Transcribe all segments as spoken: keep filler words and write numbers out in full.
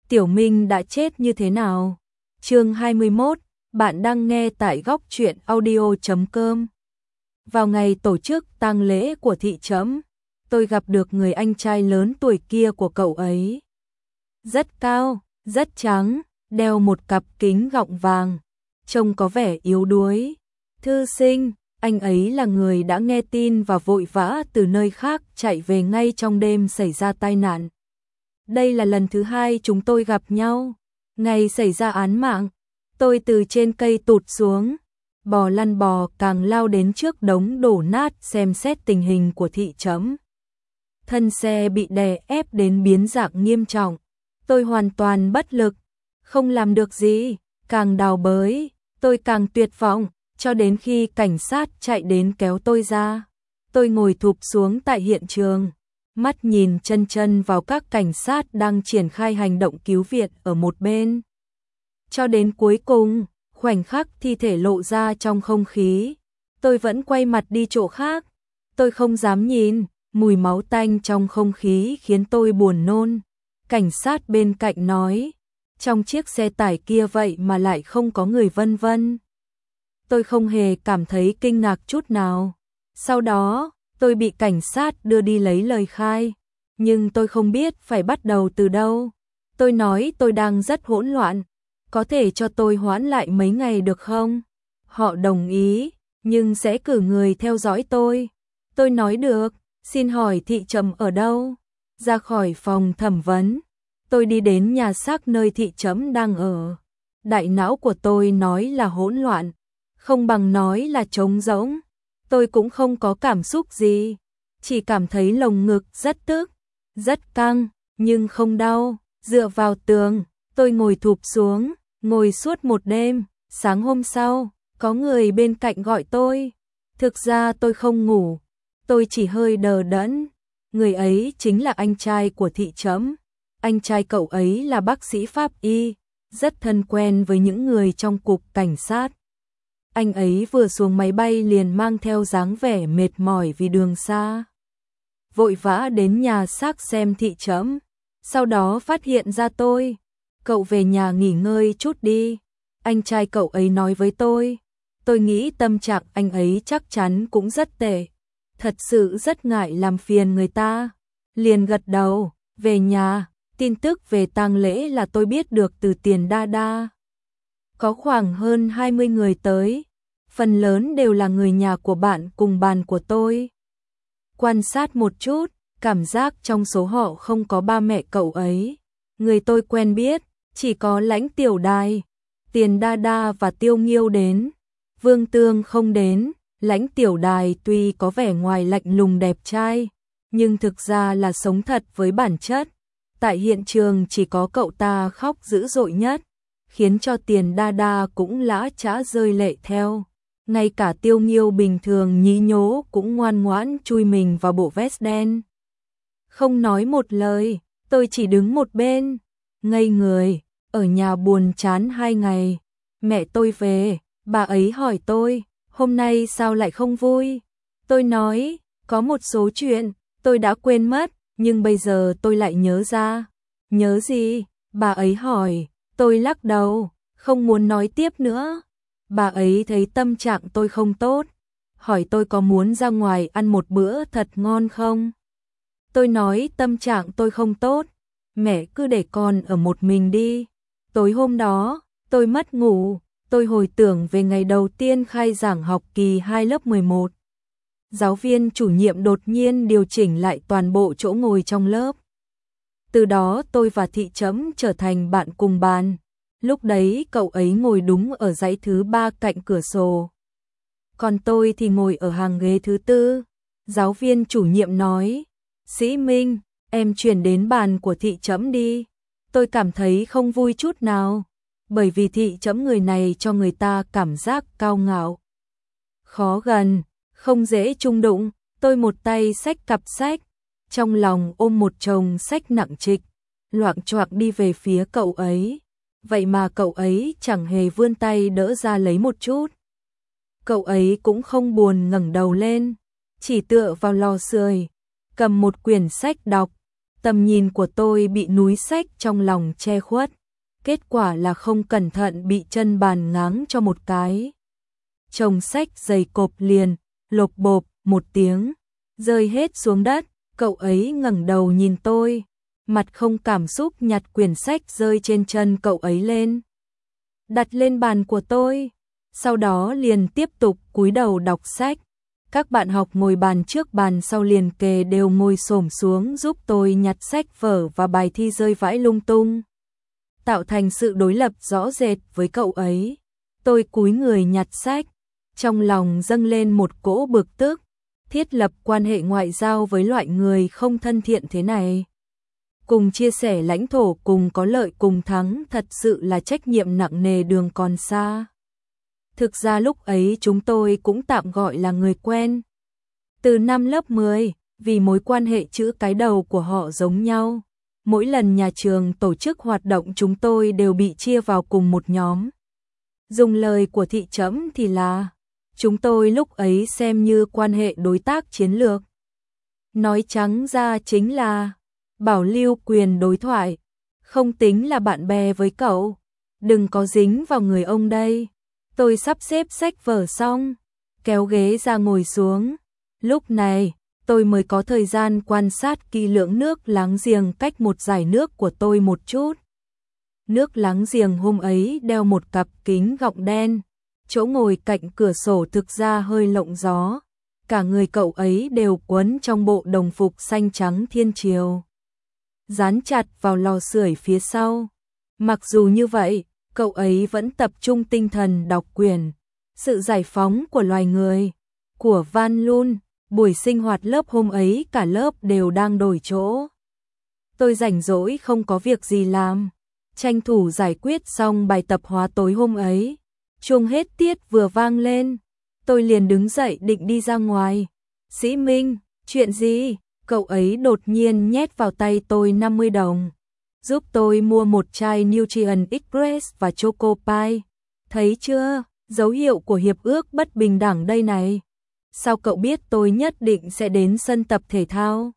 Tiểu Minh đã chết như thế nào? Chương hai mươi mốt, bạn đang nghe tại góc truyện audio chấm com. Vào ngày tổ chức tang lễ của thị trấn, tôi gặp được người anh trai lớn tuổi kia của cậu ấy. Rất cao, rất trắng, đeo một cặp kính gọng vàng, trông có vẻ yếu đuối. Thư sinh, anh ấy là người đã nghe tin và vội vã từ nơi khác chạy về ngay trong đêm xảy ra tai nạn. Đây là lần thứ hai chúng tôi gặp nhau. Ngày xảy ra án mạng, tôi từ trên cây tụt xuống, bò lăn bò càng lao đến trước đống đổ nát xem xét tình hình của thị trấn. Thân xe bị đè ép đến biến dạng nghiêm trọng. Tôi hoàn toàn bất lực, không làm được gì, càng đào bới, tôi càng tuyệt vọng, cho đến khi cảnh sát chạy đến kéo tôi ra. Tôi ngồi thụp xuống tại hiện trường, mắt nhìn chân chân vào các cảnh sát đang triển khai hành động cứu viện ở một bên. Cho đến cuối cùng, khoảnh khắc thi thể lộ ra trong không khí, tôi vẫn quay mặt đi chỗ khác. Tôi không dám nhìn, mùi máu tanh trong không khí khiến tôi buồn nôn. Cảnh sát bên cạnh nói, trong chiếc xe tải kia vậy mà lại không có người vân vân. Tôi không hề cảm thấy kinh ngạc chút nào. Sau đó, tôi bị cảnh sát đưa đi lấy lời khai, nhưng tôi không biết phải bắt đầu từ đâu. Tôi nói tôi đang rất hỗn loạn, có thể cho tôi hoãn lại mấy ngày được không? Họ đồng ý, nhưng sẽ cử người theo dõi tôi. Tôi nói được, xin hỏi thị trấn ở đâu? Ra khỏi phòng thẩm vấn, tôi đi đến nhà xác nơi thị trấn đang ở. Đại não của tôi nói là hỗn loạn, không bằng nói là trống rỗng. Tôi cũng không có cảm xúc gì, chỉ cảm thấy lồng ngực rất tức, rất căng, nhưng không đau. Dựa vào tường, tôi ngồi thụp xuống, ngồi suốt một đêm. Sáng hôm sau, có người bên cạnh gọi tôi. Thực ra tôi không ngủ, tôi chỉ hơi đờ đẫn. Người ấy chính là anh trai của thị trấn. Anh trai cậu ấy là bác sĩ pháp y, rất thân quen với những người trong cục cảnh sát. Anh ấy vừa xuống máy bay liền mang theo dáng vẻ mệt mỏi vì đường xa. Vội vã đến nhà xác xem thị trấn, sau đó phát hiện ra tôi. Cậu về nhà nghỉ ngơi chút đi, anh trai cậu ấy nói với tôi. Tôi nghĩ tâm trạng anh ấy chắc chắn cũng rất tệ, thật sự rất ngại làm phiền người ta. Liền gật đầu, về nhà. Tin tức về tang lễ là tôi biết được từ Tiền Đa Đa. Có khoảng hơn hai mươi người tới, phần lớn đều là người nhà của bạn cùng bàn của tôi. Quan sát một chút, cảm giác trong số họ không có ba mẹ cậu ấy. Người tôi quen biết, chỉ có Lãnh Tiểu Đài, Tiền Đa Đa và Tiêu Nghiêu đến. Vương Tương không đến. Lãnh Tiểu Đài tuy có vẻ ngoài lạnh lùng đẹp trai, nhưng thực ra là sống thật với bản chất. Tại hiện trường chỉ có cậu ta khóc dữ dội nhất, khiến cho Tiền Đa Đa cũng lã chã rơi lệ theo. Ngay cả Tiêu Nghiêu bình thường nhí nhố cũng ngoan ngoãn chui mình vào bộ vest đen. Không nói một lời, tôi chỉ đứng một bên, ngây người, ở nhà buồn chán hai ngày. Mẹ tôi về, bà ấy hỏi tôi, hôm nay sao lại không vui? Tôi nói, có một số chuyện, tôi đã quên mất, nhưng bây giờ tôi lại nhớ ra. Nhớ gì? Bà ấy hỏi, tôi lắc đầu, không muốn nói tiếp nữa. Bà ấy thấy tâm trạng tôi không tốt, hỏi tôi có muốn ra ngoài ăn một bữa thật ngon không? Tôi nói tâm trạng tôi không tốt, mẹ cứ để con ở một mình đi. Tối hôm đó, tôi mất ngủ, tôi hồi tưởng về ngày đầu tiên khai giảng học kỳ hai lớp mười một. Giáo viên chủ nhiệm đột nhiên điều chỉnh lại toàn bộ chỗ ngồi trong lớp. Từ đó tôi và thị trấn trở thành bạn cùng bàn. Lúc đấy cậu ấy ngồi đúng ở dãy thứ ba cạnh cửa sổ, còn tôi thì ngồi ở hàng ghế thứ tư. Giáo viên chủ nhiệm nói, Sĩ Minh, em chuyển đến bàn của thị trấn đi. Tôi cảm thấy không vui chút nào, bởi vì thị trấn người này cho người ta cảm giác cao ngạo, khó gần, không dễ chung đụng. Tôi một tay xách cặp sách, trong lòng ôm một chồng sách nặng trịch, loạng choạng đi về phía cậu ấy. Vậy mà cậu ấy chẳng hề vươn tay đỡ ra lấy một chút. Cậu ấy cũng không buồn ngẩng đầu lên, chỉ tựa vào lò sưởi, cầm một quyển sách đọc. Tầm nhìn của tôi bị núi sách trong lòng che khuất, kết quả là không cẩn thận bị chân bàn ngáng cho một cái. Chồng sách dày cộp liền, lộp bộp một tiếng, rơi hết xuống đất. Cậu ấy ngẩng đầu nhìn tôi, mặt không cảm xúc nhặt quyển sách rơi trên chân cậu ấy lên, đặt lên bàn của tôi, sau đó liền tiếp tục cúi đầu đọc sách. Các bạn học ngồi bàn trước bàn sau liền kề đều ngồi xổm xuống giúp tôi nhặt sách vở và bài thi rơi vãi lung tung, tạo thành sự đối lập rõ rệt với cậu ấy. Tôi cúi người nhặt sách, trong lòng dâng lên một cỗ bực tức, thiết lập quan hệ ngoại giao với loại người không thân thiện thế này. Cùng chia sẻ lãnh thổ, cùng có lợi cùng thắng, thật sự là trách nhiệm nặng nề đường còn xa. Thực ra lúc ấy chúng tôi cũng tạm gọi là người quen. Từ năm lớp mười, vì mối quan hệ chữ cái đầu của họ giống nhau, mỗi lần nhà trường tổ chức hoạt động chúng tôi đều bị chia vào cùng một nhóm. Dùng lời của thị trẫm thì là, chúng tôi lúc ấy xem như quan hệ đối tác chiến lược. Nói trắng ra chính là bảo lưu quyền đối thoại, không tính là bạn bè với cậu, đừng có dính vào người ông đây. Tôi sắp xếp sách vở xong, kéo ghế ra ngồi xuống. Lúc này, tôi mới có thời gian quan sát kỹ lưỡng nước láng giềng cách một dải nước của tôi một chút. Nước láng giềng hôm ấy đeo một cặp kính gọng đen, chỗ ngồi cạnh cửa sổ thực ra hơi lộng gió. Cả người cậu ấy đều quấn trong bộ đồng phục xanh trắng thiên triều, dán chặt vào lò sưởi phía sau. Mặc dù như vậy, cậu ấy vẫn tập trung tinh thần đọc quyển Sự giải phóng của loài người của Van Loon. Buổi sinh hoạt lớp hôm ấy cả lớp đều đang đổi chỗ. Tôi rảnh rỗi không có việc gì làm, tranh thủ giải quyết xong bài tập hóa tối hôm ấy. Chuông hết tiết vừa vang lên, tôi liền đứng dậy định đi ra ngoài. Sĩ Minh, chuyện gì? Cậu ấy đột nhiên nhét vào tay tôi năm mươi đồng. Giúp tôi mua một chai Nutrient Express và Choco Pie. Thấy chưa? Dấu hiệu của hiệp ước bất bình đẳng đây này. Sao cậu biết tôi nhất định sẽ đến sân tập thể thao?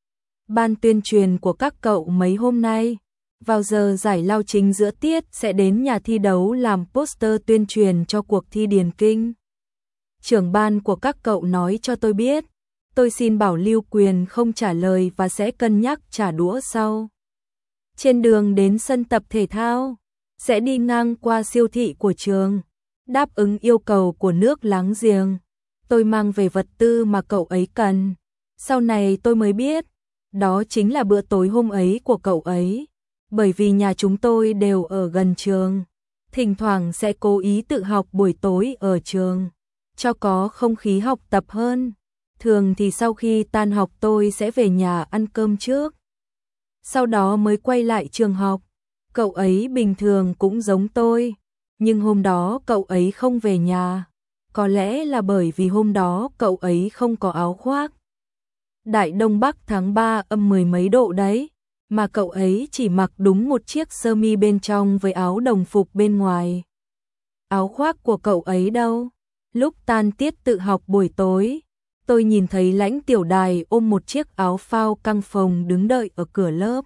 Ban tuyên truyền của các cậu mấy hôm nay, vào giờ giải lao chính giữa tiết sẽ đến nhà thi đấu làm poster tuyên truyền cho cuộc thi điền kinh. Trưởng ban của các cậu nói cho tôi biết, tôi xin bảo lưu quyền không trả lời và sẽ cân nhắc trả đũa sau. Trên đường đến sân tập thể thao, sẽ đi ngang qua siêu thị của trường, đáp ứng yêu cầu của nước láng giềng. Tôi mang về vật tư mà cậu ấy cần. Sau này tôi mới biết, đó chính là bữa tối hôm ấy của cậu ấy. Bởi vì nhà chúng tôi đều ở gần trường, thỉnh thoảng sẽ cố ý tự học buổi tối ở trường, cho có không khí học tập hơn. Thường thì sau khi tan học tôi sẽ về nhà ăn cơm trước, sau đó mới quay lại trường học. Cậu ấy bình thường cũng giống tôi, nhưng hôm đó cậu ấy không về nhà. Có lẽ là bởi vì hôm đó cậu ấy không có áo khoác. Đại Đông Bắc tháng ba âm mười mấy độ đấy, mà cậu ấy chỉ mặc đúng một chiếc sơ mi bên trong với áo đồng phục bên ngoài. Áo khoác của cậu ấy đâu? Lúc tan tiết tự học buổi tối, tôi nhìn thấy Lãnh Tiểu Đài ôm một chiếc áo phao căng phồng đứng đợi ở cửa lớp.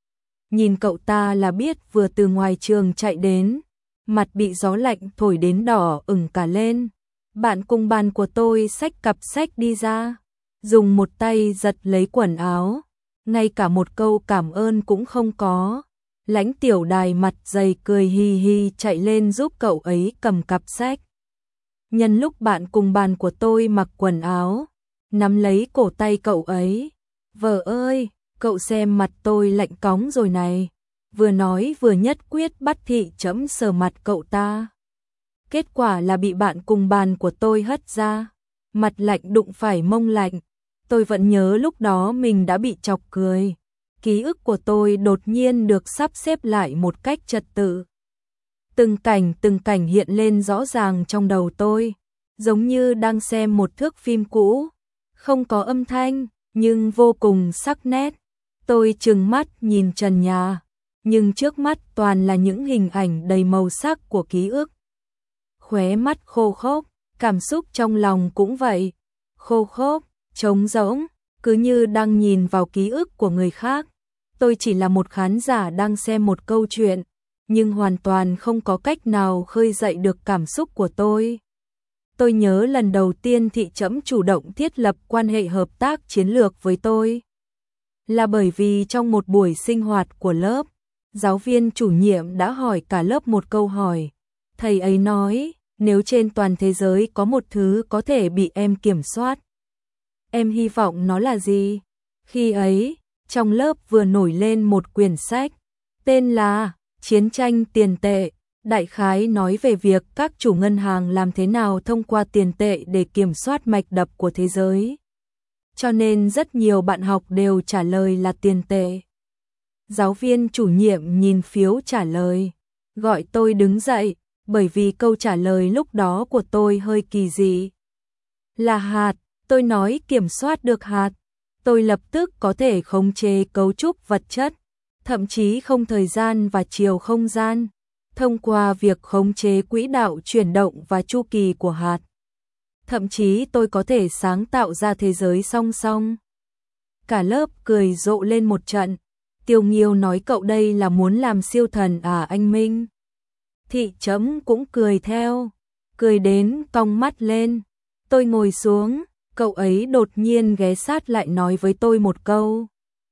Nhìn cậu ta là biết vừa từ ngoài trường chạy đến, mặt bị gió lạnh thổi đến đỏ ửng cả lên. Bạn cùng bàn của tôi xách cặp sách đi ra, dùng một tay giật lấy quần áo, ngay cả một câu cảm ơn cũng không có. Lãnh Tiểu Đài mặt dày cười hi hi chạy lên giúp cậu ấy cầm cặp sách. Nhân lúc bạn cùng bàn của tôi mặc quần áo, nắm lấy cổ tay cậu ấy. Vợ ơi, cậu xem mặt tôi lạnh cóng rồi này. Vừa nói vừa nhất quyết bắt thị chấm sờ mặt cậu ta. Kết quả là bị bạn cùng bàn của tôi hất ra. Mặt lạnh đụng phải mông lạnh. Tôi vẫn nhớ lúc đó mình đã bị chọc cười. Ký ức của tôi đột nhiên được sắp xếp lại một cách trật tự. Từng cảnh từng cảnh hiện lên rõ ràng trong đầu tôi, giống như đang xem một thước phim cũ, không có âm thanh, nhưng vô cùng sắc nét. Tôi trừng mắt nhìn trần nhà, nhưng trước mắt toàn là những hình ảnh đầy màu sắc của ký ức. Khóe mắt khô khốc, cảm xúc trong lòng cũng vậy, khô khốc, trống rỗng, cứ như đang nhìn vào ký ức của người khác. tôi chỉ là một khán giả đang xem một câu chuyện, nhưng hoàn toàn không có cách nào khơi dậy được cảm xúc của tôi. Tôi nhớ lần đầu tiên Thị Trẫm chủ động thiết lập quan hệ hợp tác chiến lược với tôi là bởi vì trong một buổi sinh hoạt của lớp, giáo viên chủ nhiệm đã hỏi cả lớp một câu hỏi. Thầy ấy nói, nếu trên toàn thế giới có một thứ có thể bị em kiểm soát, em hy vọng nó là gì? Khi ấy, trong lớp vừa nổi lên một quyển sách, tên là Chiến tranh tiền tệ, đại khái nói về việc các chủ ngân hàng làm thế nào thông qua tiền tệ để kiểm soát mạch đập của thế giới. Cho nên rất nhiều bạn học đều trả lời là tiền tệ. Giáo viên chủ nhiệm nhìn phiếu trả lời, gọi tôi đứng dậy, bởi vì câu trả lời lúc đó của tôi hơi kỳ dị. Là hạt, tôi nói kiểm soát được hạt. Tôi lập tức có thể khống chế cấu trúc vật chất, thậm chí không thời gian và chiều không gian, thông qua việc khống chế quỹ đạo chuyển động và chu kỳ của hạt. Thậm chí tôi có thể sáng tạo ra thế giới song song. Cả lớp cười rộ lên một trận. Tiêu Nghiêu nói cậu đây là muốn làm siêu thần à anh Minh? Thị Trẫm cũng cười theo, cười đến cong mắt lên. Tôi ngồi xuống, cậu ấy đột nhiên ghé sát lại nói với tôi một câu.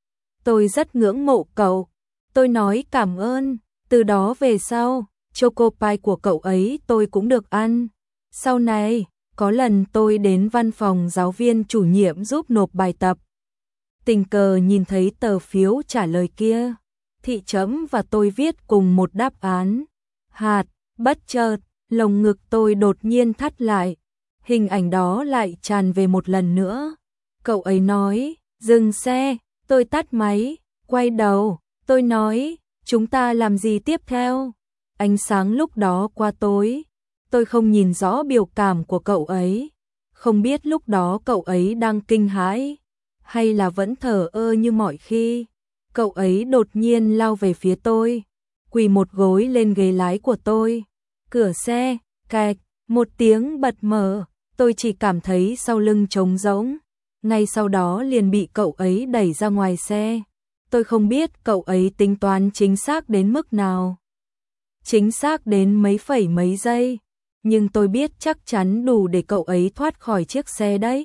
Tôi rất ngưỡng mộ cậu. Tôi nói cảm ơn, từ đó về sau, choco pie của cậu ấy tôi cũng được ăn. Sau này, có lần tôi đến văn phòng giáo viên chủ nhiệm giúp nộp bài tập. Tình cờ nhìn thấy tờ phiếu trả lời kia. Thị Trẫm và tôi viết cùng một đáp án. Hạt, bất chợt, lồng ngực tôi đột nhiên thắt lại. Hình ảnh đó lại tràn về một lần nữa. Cậu ấy nói, dừng xe, tôi tắt máy, quay đầu, tôi nói, chúng ta làm gì tiếp theo? Ánh sáng lúc đó qua tối, tôi không nhìn rõ biểu cảm của cậu ấy. Không biết lúc đó cậu ấy đang kinh hãi, hay là vẫn thờ ơ như mọi khi. Cậu ấy đột nhiên lao về phía tôi, quỳ một gối lên ghế lái của tôi. Cửa xe, cạch, một tiếng bật mở, tôi chỉ cảm thấy sau lưng trống rỗng. Ngay sau đó liền bị cậu ấy đẩy ra ngoài xe. Tôi không biết cậu ấy tính toán chính xác đến mức nào. Chính xác đến mấy phẩy mấy giây. Nhưng tôi biết chắc chắn đủ để cậu ấy thoát khỏi chiếc xe đấy.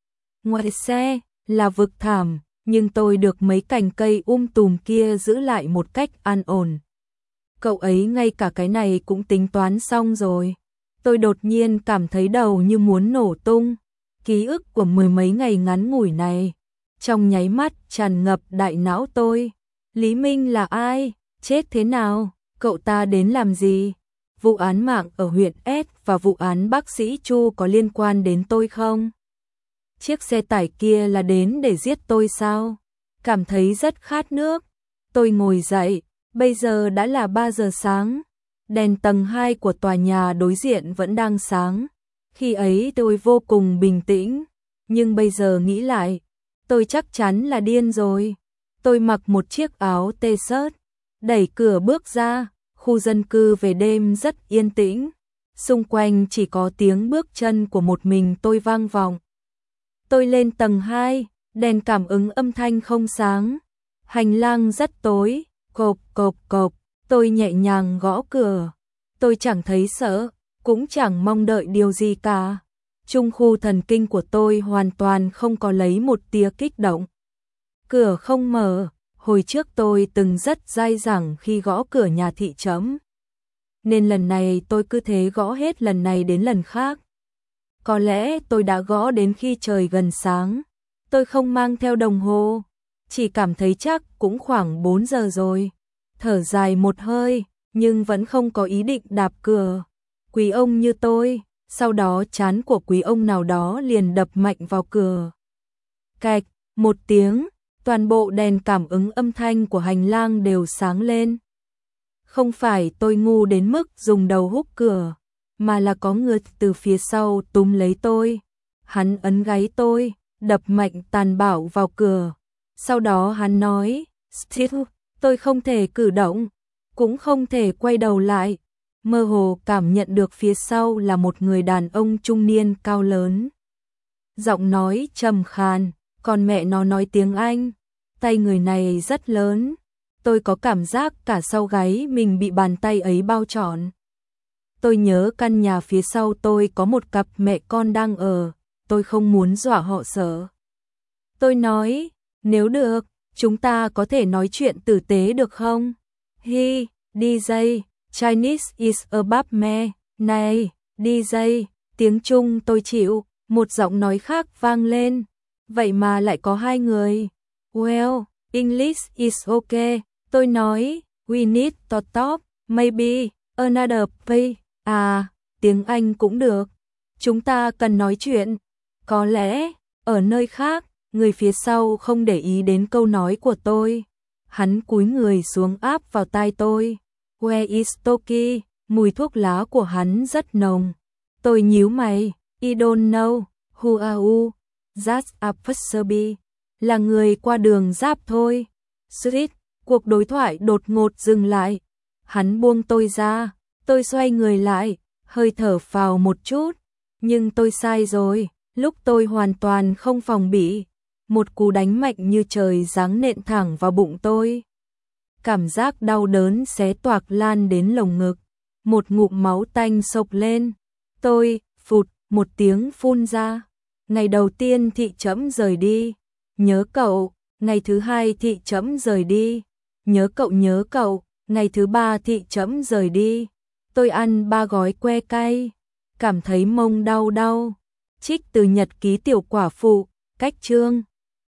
Ngoài xe là vực thảm, nhưng tôi được mấy cành cây um tùm kia giữ lại một cách an ổn. Cậu ấy ngay cả cái này cũng tính toán xong rồi. Tôi đột nhiên cảm thấy đầu như muốn nổ tung. Ký ức của mười mấy ngày ngắn ngủi này, trong nháy mắt tràn ngập đại não tôi. Lý Minh là ai? Chết thế nào? Cậu ta đến làm gì? Vụ án mạng ở huyện S và vụ án bác sĩ Chu có liên quan đến tôi không? Chiếc xe tải kia là đến để giết tôi sao? Cảm thấy rất khát nước. Tôi ngồi dậy, bây giờ đã là ba giờ sáng. Đèn tầng hai của tòa nhà đối diện vẫn đang sáng. Khi ấy tôi vô cùng bình tĩnh, nhưng bây giờ nghĩ lại, tôi chắc chắn là điên rồi. Tôi mặc một chiếc áo t-shirt, đẩy cửa bước ra, khu dân cư về đêm rất yên tĩnh. Xung quanh chỉ có tiếng bước chân của một mình tôi vang vọng. Tôi lên tầng hai, đèn cảm ứng âm thanh không sáng. Hành lang rất tối, cộp cộp cộp, tôi nhẹ nhàng gõ cửa. Tôi chẳng thấy sợ, cũng chẳng mong đợi điều gì cả. Trung khu thần kinh của tôi hoàn toàn không có lấy một tia kích động. Cửa không mở, hồi trước tôi từng rất dai dẳng khi gõ cửa nhà Thị Trẫm. Nên lần này tôi cứ thế gõ hết lần này đến lần khác. Có lẽ tôi đã gõ đến khi trời gần sáng. Tôi không mang theo đồng hồ, chỉ cảm thấy chắc cũng khoảng bốn giờ rồi. Thở dài một hơi, nhưng vẫn không có ý định đạp cửa. Quý ông như tôi, sau đó trán của quý ông nào đó liền đập mạnh vào cửa. Cạch, một tiếng, toàn bộ đèn cảm ứng âm thanh của hành lang đều sáng lên. Không phải tôi ngu đến mức dùng đầu húc cửa, mà là có người từ phía sau túm lấy tôi. Hắn ấn gáy tôi, đập mạnh tàn bạo vào cửa. Sau đó hắn nói, Steve, tôi không thể cử động, cũng không thể quay đầu lại. Mơ hồ cảm nhận được phía sau là một người đàn ông trung niên cao lớn. Giọng nói trầm khàn, còn mẹ nó nói tiếng Anh. tay người này rất lớn. Tôi có cảm giác cả sau gáy mình bị bàn tay ấy bao trọn. Tôi nhớ căn nhà phía sau tôi có một cặp mẹ con đang ở, tôi không muốn dọa họ sợ. Tôi nói, nếu được, chúng ta có thể nói chuyện tử tế được không? Hi, đi jay, Chinese is above me, này, đi jay, tiếng Trung tôi chịu, một giọng nói khác vang lên. Vậy mà lại có hai người. Well, English is okay, tôi nói, we need to talk, maybe, another way. À, tiếng Anh cũng được. Chúng ta cần nói chuyện. Có lẽ, ở nơi khác, người phía sau không để ý đến câu nói của tôi. Hắn cúi người xuống áp vào tai tôi. Where is Toki? Mùi thuốc lá của hắn rất nồng. Tôi nhíu mày. I don't know. Who are you? That's a passerby. Là người qua đường giáp thôi. Street. Cuộc đối thoại đột ngột dừng lại. Hắn buông tôi ra. Tôi xoay người lại, hơi thở phào một chút. Nhưng tôi sai rồi. Lúc tôi hoàn toàn không phòng bị, một cú đánh mạnh như trời giáng nện thẳng vào bụng tôi. Cảm giác đau đớn xé toạc lan đến lồng ngực. Một ngụm máu tanh xộc lên. Tôi, phụt, một tiếng phun ra. Ngày đầu tiên thị trẫm rời đi. Nhớ cậu. Ngày thứ hai thị trẫm rời đi. Nhớ cậu nhớ cậu. Ngày thứ ba thị trẫm rời đi. Tôi ăn ba gói que cay. Cảm thấy mông đau đau. Trích từ nhật ký tiểu quả phụ, cách chương.